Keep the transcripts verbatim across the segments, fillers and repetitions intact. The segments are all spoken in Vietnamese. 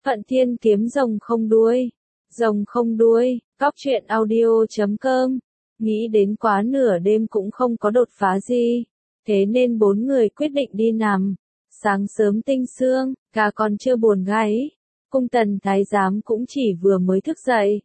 Phận Thiên kiếm rồng không đuôi. Rồng không đuôi, cóc truyện audio chấm com. Nghĩ đến quá nửa đêm cũng không có đột phá gì. Thế nên bốn người quyết định đi nằm. Sáng sớm tinh sương, gà còn chưa buồn gáy. Cung tần thái giám cũng chỉ vừa mới thức dậy.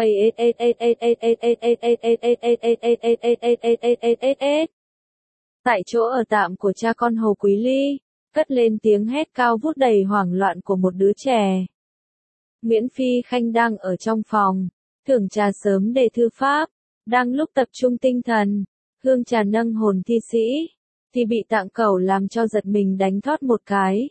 Tại chỗ ở tạm của cha con Hồ Quý Ly, cất lên tiếng hét cao vút đầy hoảng loạn của một đứa trẻ. Nguyễn Phi Khanh đang ở trong phòng, thưởng trà sớm để thư pháp, đang lúc tập trung tinh thần, hương trà nâng hồn thi sĩ, thì bị Tạng Cẩu làm cho giật mình đánh thót một cái.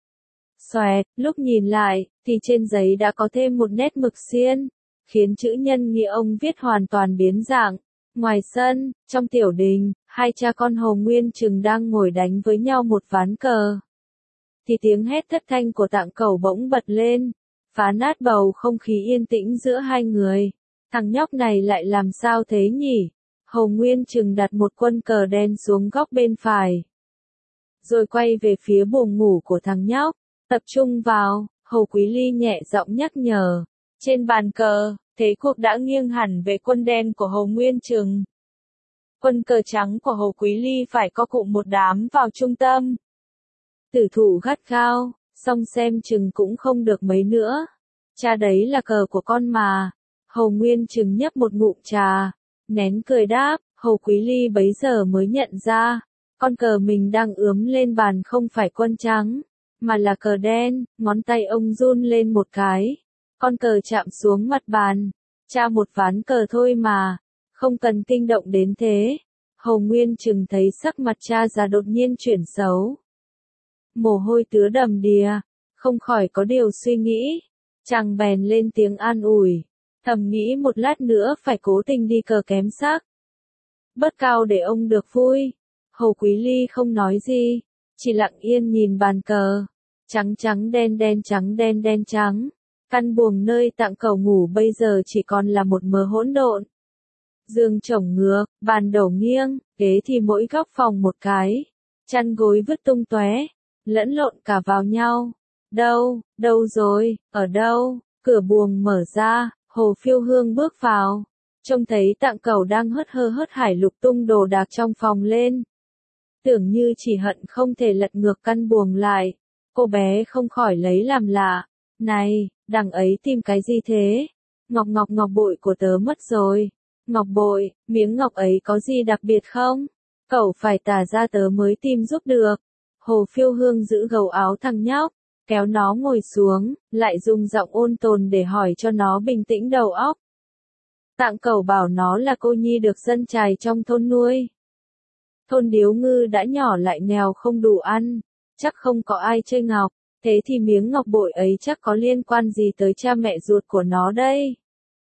Xoẹt, lúc nhìn lại, thì trên giấy đã có thêm một nét mực xiên, khiến chữ nhân nghĩa ông viết hoàn toàn biến dạng. Ngoài sân, trong tiểu đình, hai cha con Hồ Nguyên Trừng đang ngồi đánh với nhau một ván cờ. Thì tiếng hét thất thanh của Tạng Cẩu bỗng bật lên, phá nát bầu không khí yên tĩnh giữa hai người. Thằng nhóc này lại làm sao thế nhỉ? Hồ Nguyên Trừng đặt một quân cờ đen xuống góc bên phải. Rồi quay về phía buồng ngủ của thằng nhóc, tập trung vào, Hồ Quý Ly nhẹ giọng nhắc nhở. Trên bàn cờ, thế cuộc đã nghiêng hẳn về quân đen của Hồ Nguyên Trừng. Quân cờ trắng của Hồ Quý Ly phải co cụm một đám vào trung tâm. Tử thủ gắt gao, song xem chừng cũng không được mấy nữa. Cha đấy là cờ của con mà. Hồ Nguyên Trừng nhấp một ngụm trà, nén cười đáp. Hồ Quý Ly bấy giờ mới nhận ra, con cờ mình đang ướm lên bàn không phải quân trắng, mà là cờ đen. Ngón tay ông run lên một cái, con cờ chạm xuống mặt bàn. Cha, một ván cờ thôi mà, không cần kinh động đến thế. Hồ Nguyên Trừng thấy sắc mặt cha già đột nhiên chuyển xấu, mồ hôi tứa đầm đìa, không khỏi có điều suy nghĩ. Chàng bèn lên tiếng an ủi, thầm nghĩ một lát nữa phải cố tình đi cờ kém sắc, bớt cao để ông được vui. Hồ Quý Ly không nói gì, chỉ lặng yên nhìn bàn cờ, trắng trắng đen đen trắng đen đen trắng. Căn buồng nơi Tạng Cẩu ngủ bây giờ chỉ còn là một mớ hỗn độn. Giường chổng ngược, bàn đổ nghiêng, ghế thì mỗi góc phòng một cái, chăn gối vứt tung tóe, lẫn lộn cả vào nhau. Đâu, đâu rồi, ở đâu? Cửa buồng mở ra, Hồ Phiêu Hương bước vào, trông thấy Tạng Cẩu đang hớt hơ hớt hải lục tung đồ đạc trong phòng lên. Tưởng như chỉ hận không thể lật ngược căn buồng lại, cô bé không khỏi lấy làm lạ. Này, đằng ấy tìm cái gì thế? Ngọc ngọc ngọc bội của tớ mất rồi. Ngọc bội, miếng ngọc ấy có gì đặc biệt không? Cậu phải tả ra tớ mới tìm giúp được. Hồ Phiêu Hương giữ gầu áo thằng nhóc, kéo nó ngồi xuống, lại dùng giọng ôn tồn để hỏi cho nó bình tĩnh đầu óc. Tạng Cẩu bảo nó là cô nhi được dân chài trong thôn nuôi. Thôn Điếu Ngư đã nhỏ lại nghèo không đủ ăn, chắc không có ai chơi ngọc. Thế thì miếng ngọc bội ấy chắc có liên quan gì tới cha mẹ ruột của nó đây?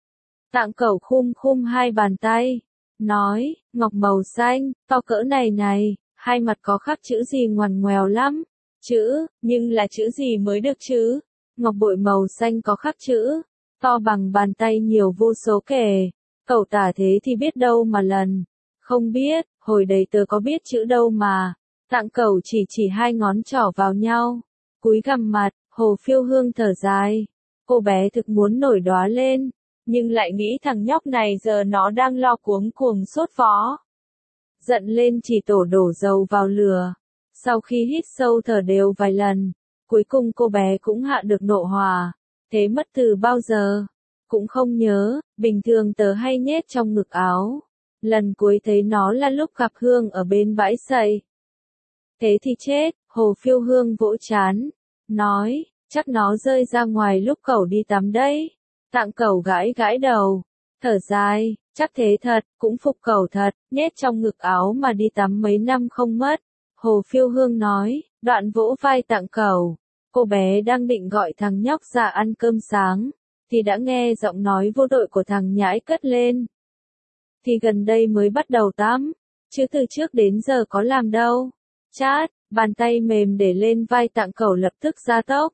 Tạng Cẩu khum khum hai bàn tay, nói, ngọc màu xanh, to cỡ này này, hai mặt có khắc chữ gì ngoằn ngoèo lắm. Chữ, nhưng là chữ gì mới được chứ? Ngọc bội màu xanh có khắc chữ, to bằng bàn tay nhiều vô số kể. Cậu tả thế thì biết đâu mà lần. Không biết, hồi đấy tớ có biết chữ đâu mà. Tạng Cẩu chỉ chỉ hai ngón trỏ vào nhau. Cúi gằm mặt, Hồ Phiêu Hương thở dài. Cô bé thực muốn nổi đoá lên, nhưng lại nghĩ thằng nhóc này giờ nó đang lo cuống cuồng sốt vó. Giận lên chỉ tổ đổ dầu vào lửa. Sau khi hít sâu thở đều vài lần, cuối cùng cô bé cũng hạ được nộ hỏa. Thế mất từ bao giờ? Cũng không nhớ, bình thường tớ hay nhét trong ngực áo. Lần cuối thấy nó là lúc gặp Hương ở bên bãi sậy. Thế thì chết, Hồ Phiêu Hương vỗ chán, nói, chắc nó rơi ra ngoài lúc cậu đi tắm đấy. Tạng Cẩu gãi gãi đầu, thở dài, chắc thế thật, cũng phục cậu thật, nhét trong ngực áo mà đi tắm mấy năm không mất. Hồ Phiêu Hương nói, đoạn vỗ vai Tạng Cẩu. Cô bé đang định gọi thằng nhóc ra ăn cơm sáng, thì đã nghe giọng nói vô đội của thằng nhãi cất lên. Thì gần đây mới bắt đầu tắm, chứ từ trước đến giờ có làm đâu. Chát, bàn tay mềm để lên vai Tạng Cẩu lập tức ra tốc.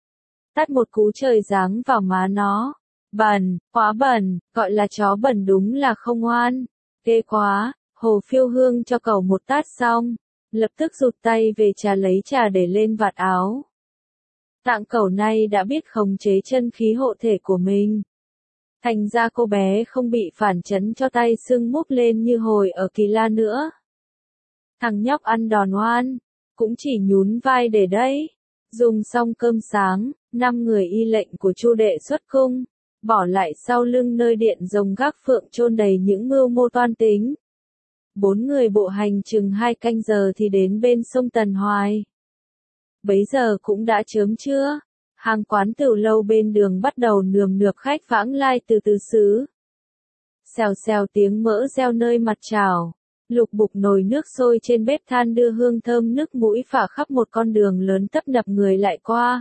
Tát một cú trời giáng vào má nó. Bẩn, quá bẩn, gọi là chó bẩn đúng là không ngoan. Ghê quá, Hồ Phiêu Hương cho cậu một tát xong, lập tức rụt tay về trà lấy trà để lên vạt áo. Tạng Cẩu nay đã biết khống chế chân khí hộ thể của mình. Thành ra cô bé không bị phản chấn cho tay sưng múp lên như hồi ở Kỳ La nữa. Thằng nhóc ăn đòn oan, cũng chỉ nhún vai để đấy. Dùng xong cơm sáng, năm người y lệnh của Chu đệ xuất cung, bỏ lại sau lưng nơi điện rồng gác phượng chôn đầy những mưu mô toan tính. Bốn người bộ hành chừng hai canh giờ thì đến bên sông Tần Hoài. Bấy giờ cũng đã chớm trưa, hàng quán tửu lâu bên đường bắt đầu nườm nượp khách vãng lai từ tứ xứ. Xèo xèo tiếng mỡ reo nơi mặt chảo, lục bục nồi nước sôi trên bếp than đưa hương thơm nước mũi phả khắp một con đường lớn tấp nập người lại qua.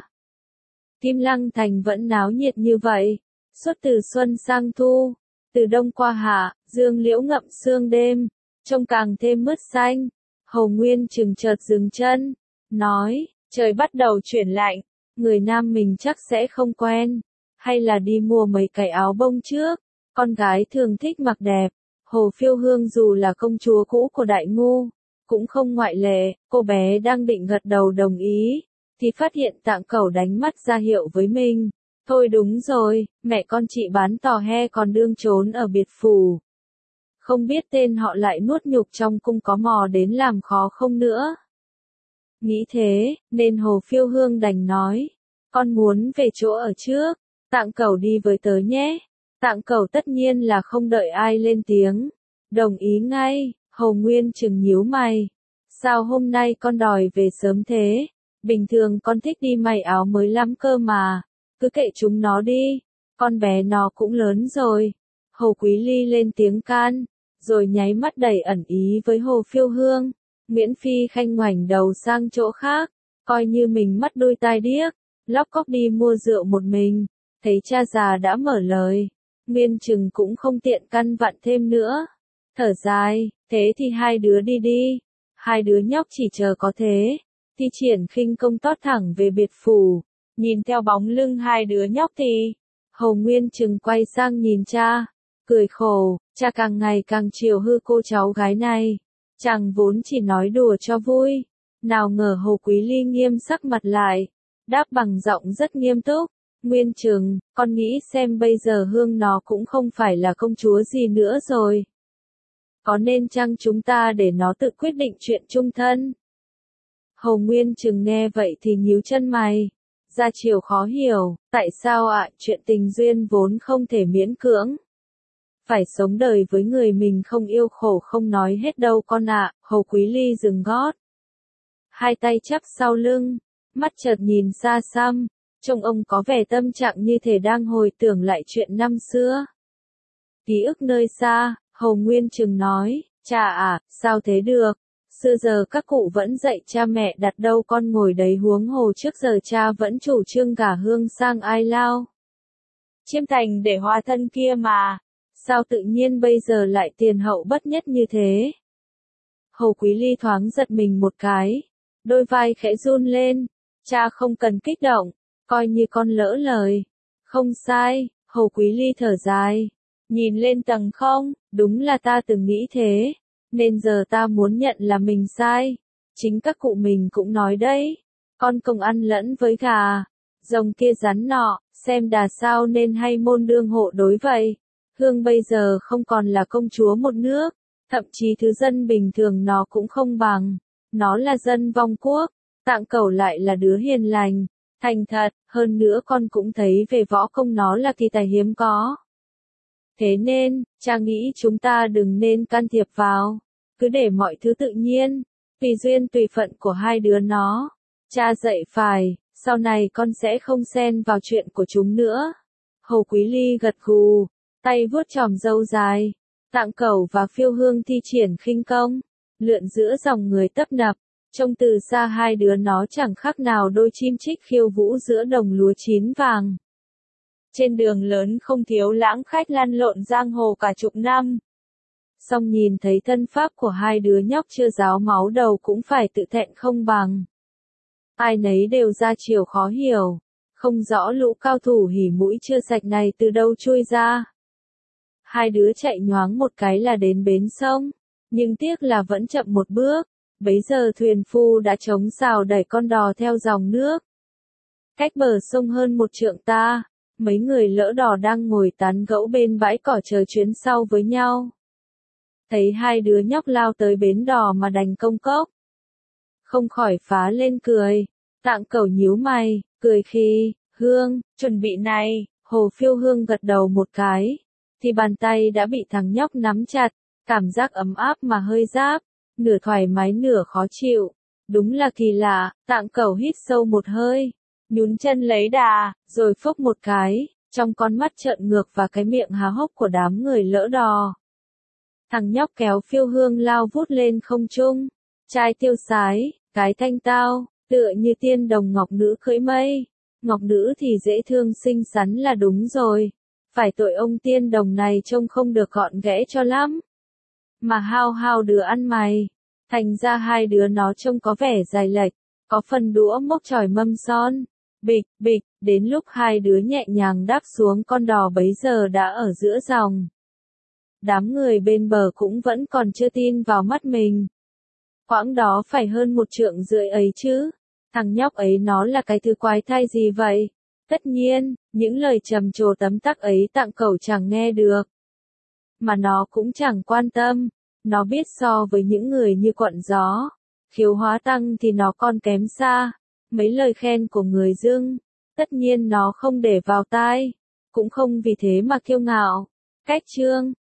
Kim Lăng Thành vẫn náo nhiệt như vậy, suốt từ xuân sang thu, từ đông qua hạ, dương liễu ngậm sương đêm, trông càng thêm mướt xanh. Hầu Nguyên chừng chợt dừng chân, nói, trời bắt đầu chuyển lạnh, người nam mình chắc sẽ không quen, hay là đi mua mấy cái áo bông trước, con gái thường thích mặc đẹp. Hồ Phiêu Hương dù là công chúa cũ của Đại Ngu, cũng không ngoại lệ, cô bé đang định gật đầu đồng ý, thì phát hiện Tạng Cẩu đánh mắt ra hiệu với mình. Thôi đúng rồi, mẹ con chị bán tò he còn đương trốn ở biệt phủ. Không biết tên họ lại nuốt nhục trong cung có mò đến làm khó không nữa. Nghĩ thế, nên Hồ Phiêu Hương đành nói, con muốn về chỗ ở trước, Tạng Cẩu đi với tớ nhé. Tạng Cẩu tất nhiên là không đợi ai lên tiếng, đồng ý ngay. Hầu Nguyên chừng nhíu mày, sao hôm nay con đòi về sớm thế, bình thường con thích đi may áo mới lắm cơ mà, cứ kệ chúng nó đi, con bé nó cũng lớn rồi. Hồ Quý Ly lên tiếng can, rồi nháy mắt đầy ẩn ý với Hồ Phiêu Hương. Nguyễn Phi Khanh ngoảnh đầu sang chỗ khác, coi như mình mắt đuôi tai điếc, lóc cóc đi mua rượu một mình, thấy cha già đã mở lời, Nguyên chừng cũng không tiện căn vặn thêm nữa. Thở dài, thế thì hai đứa đi đi, hai đứa nhóc chỉ chờ có thế. Thi Triển khinh công tót thẳng về biệt phủ, nhìn theo bóng lưng hai đứa nhóc thì, Hầu Nguyên chừng quay sang nhìn cha, cười khổ, cha càng ngày càng chiều hư cô cháu gái này. Chàng vốn chỉ nói đùa cho vui, nào ngờ Hồ Quý Ly nghiêm sắc mặt lại, đáp bằng giọng rất nghiêm túc, Nguyên chừng, con nghĩ xem bây giờ Hương nó cũng không phải là công chúa gì nữa rồi. Có nên chăng chúng ta để nó tự quyết định chuyện chung thân? Hầu Nguyên chừng nghe vậy thì nhíu chân mày, ra chiều khó hiểu, tại sao ạ, chuyện tình duyên vốn không thể miễn cưỡng. Phải sống đời với người mình không yêu khổ không nói hết đâu con ạ. Hầu Quý Ly dừng gót, hai tay chắp sau lưng, mắt chợt nhìn xa xăm, trông ông có vẻ tâm trạng như thể đang hồi tưởng lại chuyện năm xưa. Ký ức nơi xa, Hầu Nguyên chừng nói, cha à, sao thế được, xưa giờ các cụ vẫn dạy cha mẹ đặt đâu con ngồi đấy, huống hồ trước giờ cha vẫn chủ trương gả Hương sang Ai Lao Chiêm Thành để hòa thân kia mà. Sao tự nhiên bây giờ lại tiền hậu bất nhất như thế? Hầu Quý Ly thoáng giật mình một cái, đôi vai khẽ run lên, cha không cần kích động, coi như con lỡ lời. Không sai, Hầu Quý Ly thở dài, nhìn lên tầng không, đúng là ta từng nghĩ thế, nên giờ ta muốn nhận là mình sai. Chính các cụ mình cũng nói đấy, con công ăn lẫn với gà, rồng kia rắn nọ, xem đà sao nên hay môn đương hộ đối vậy. Hương bây giờ không còn là công chúa một nước, thậm chí thứ dân bình thường nó cũng không bằng, nó là dân vong quốc. Tạng Cẩu lại là đứa hiền lành, thành thật, hơn nữa con cũng thấy về võ công nó là kỳ tài hiếm có. Thế nên, cha nghĩ chúng ta đừng nên can thiệp vào, cứ để mọi thứ tự nhiên, tùy duyên tùy phận của hai đứa nó. Cha dạy phải, sau này con sẽ không xen vào chuyện của chúng nữa. Hầu Quý Ly gật gù, tay vuốt chòm râu dài. Tạng Cẩu và Phiêu Hương thi triển khinh công, lượn giữa dòng người tấp nập, trông từ xa hai đứa nó chẳng khác nào đôi chim chích khiêu vũ giữa đồng lúa chín vàng. Trên đường lớn không thiếu lãng khách lăn lộn giang hồ cả chục năm. Song nhìn thấy thân pháp của hai đứa nhóc chưa ráo máu đầu cũng phải tự thẹn không bằng. Ai nấy đều ra chiều khó hiểu, không rõ lũ cao thủ hỉ mũi chưa sạch này từ đâu chui ra. Hai đứa chạy nhoáng một cái là đến bến sông, nhưng tiếc là vẫn chậm một bước, bấy giờ thuyền phu đã chống sào đẩy con đò theo dòng nước. cách bờ sông hơn một trượng ta, mấy người lỡ đò đang ngồi tán gẫu bên bãi cỏ chờ chuyến sau với nhau. Thấy hai đứa nhóc lao tới bến đò mà đành công cốc. Không khỏi phá lên cười, Tạng Cẩu nhíu mày, cười khi, Hương, chuẩn bị này, Hồ Phiêu Hương gật đầu một cái, thì bàn tay đã bị thằng nhóc nắm chặt, cảm giác ấm áp mà hơi ráp, nửa thoải mái nửa khó chịu, đúng là kỳ lạ. Tạng Cẩu hít sâu một hơi, nhún chân lấy đà, rồi phốc một cái, trong con mắt trợn ngược và cái miệng há hốc của đám người lỡ đò. Thằng nhóc kéo Phiêu Hương lao vút lên không trung, trai tiêu sái, cái thanh tao, tựa như tiên đồng ngọc nữ cưỡi mây. Ngọc nữ thì dễ thương xinh xắn là đúng rồi, phải tội ông tiên đồng này trông không được gọn ghẽ cho lắm. Mà hao hao đứa ăn mày, thành ra hai đứa nó trông có vẻ dài lệch, có phần đũa mốc chỏi mâm son. Bịch, bịch, đến lúc hai đứa nhẹ nhàng đáp xuống con đò bấy giờ đã ở giữa dòng. Đám người bên bờ cũng vẫn còn chưa tin vào mắt mình. Quãng đó phải hơn một trượng rưỡi ấy chứ. Thằng nhóc ấy nó là cái thứ quái thai gì vậy? Tất nhiên, những lời trầm trồ tấm tắc ấy Tạng Cẩu chẳng nghe được. Mà nó cũng chẳng quan tâm. Nó biết so với những người như Quận Gió, Khiếu Hóa Tăng thì nó còn kém xa. Mấy lời khen của người dưng, tất nhiên nó không để vào tai. Cũng không vì thế mà kiêu ngạo. Cách chương